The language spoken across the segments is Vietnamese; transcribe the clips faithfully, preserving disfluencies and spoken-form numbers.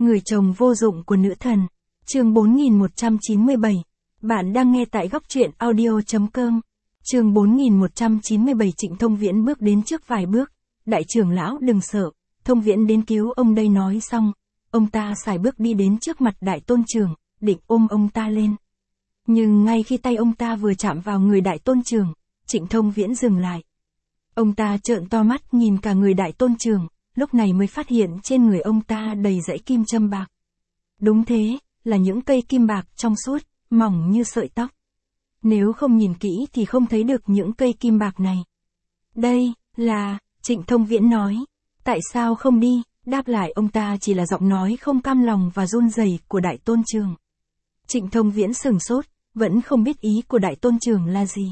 Người chồng vô dụng của nữ thần. Chương bốn nghìn một trăm chín mươi bảy. Bạn đang nghe tại góc truyện audio chấm com. Chương bốn nghìn một trăm chín mươi bảy. Trịnh Thông Viễn bước đến trước vài bước. Đại trưởng lão đừng sợ, Thông Viễn đến cứu ông đây. Nói xong, ông ta sải bước đi đến trước mặt Đại Tôn Trưởng, định ôm ông ta lên. Nhưng ngay khi tay ông ta vừa chạm vào người Đại Tôn Trưởng, Trịnh Thông Viễn dừng lại. Ông ta trợn to mắt nhìn cả người Đại Tôn Trưởng, lúc này mới phát hiện trên người ông ta đầy dãy kim châm bạc. Đúng thế, là những cây kim bạc trong suốt, mỏng như sợi tóc. Nếu không nhìn kỹ thì không thấy được những cây kim bạc này. Đây, là, Trịnh Thông Viễn nói. Tại sao không đi? Đáp lại ông ta chỉ là giọng nói không cam lòng và run rẩy của Đại Tôn Trưởng. Trịnh Thông Viễn sửng sốt, vẫn không biết ý của Đại Tôn Trưởng là gì.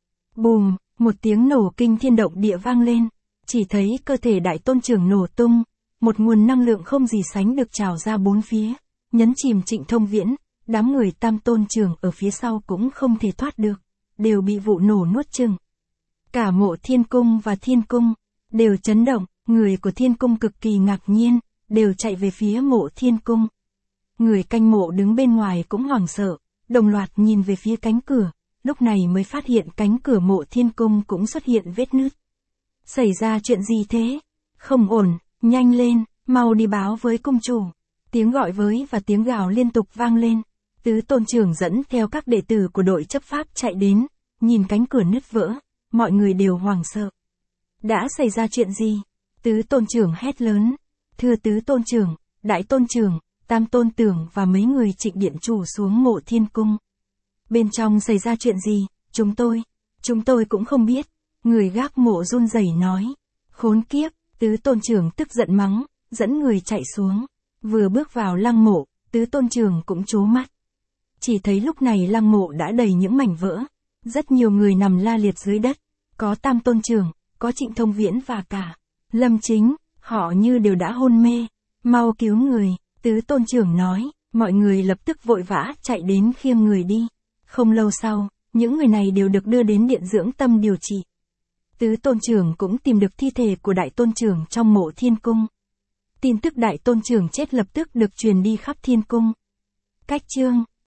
Bùm, một tiếng nổ kinh thiên động địa vang lên. Chỉ thấy cơ thể Đại Tôn Trưởng nổ tung, một nguồn năng lượng không gì sánh được trào ra bốn phía, nhấn chìm Trịnh Thông Viễn. Đám người Tam Tôn Trưởng ở phía sau cũng không thể thoát được, đều bị vụ nổ nuốt chửng. Cả Mộ Thiên Cung và Thiên Cung đều chấn động, người của Thiên Cung cực kỳ ngạc nhiên, đều chạy về phía Mộ Thiên Cung. Người canh mộ đứng bên ngoài cũng hoảng sợ, đồng loạt nhìn về phía cánh cửa, lúc này mới phát hiện cánh cửa Mộ Thiên Cung cũng xuất hiện vết nứt. Xảy ra chuyện gì thế? Không ổn, nhanh lên, mau đi báo với cung chủ. Tiếng gọi với và tiếng gào liên tục vang lên. Tứ Tôn Trưởng dẫn theo các đệ tử của đội chấp pháp chạy đến, nhìn cánh cửa nứt vỡ, mọi người đều hoảng sợ. Đã xảy ra chuyện gì? Tứ Tôn Trưởng hét lớn. Thưa Tứ Tôn Trưởng, Đại Tôn Trưởng, Tam Tôn Tưởng và mấy người Trịnh Điện Chủ xuống Mộ Thiên Cung. Bên trong xảy ra chuyện gì? Chúng tôi, chúng tôi cũng không biết. Người gác mộ run rẩy nói. Khốn kiếp, Tứ Tôn Trưởng tức giận mắng, dẫn người chạy xuống. Vừa bước vào lăng mộ, Tứ Tôn Trưởng cũng trố mắt. Chỉ thấy lúc này lăng mộ đã đầy những mảnh vỡ. Rất nhiều người nằm la liệt dưới đất. Có Tam Tôn Trưởng, có Trịnh Thông Viễn và cả Lâm Chính, họ như đều đã hôn mê. Mau cứu người, Tứ Tôn Trưởng nói. Mọi người lập tức vội vã chạy đến khiêng người đi. Không lâu sau, những người này đều được đưa đến điện dưỡng tâm điều trị. Tứ Tôn Trưởng cũng tìm được thi thể của Đại Tôn Trưởng trong Mộ Thiên Cung. Tin tức Đại Tôn Trưởng chết lập tức được truyền đi khắp Thiên Cung. Cách chương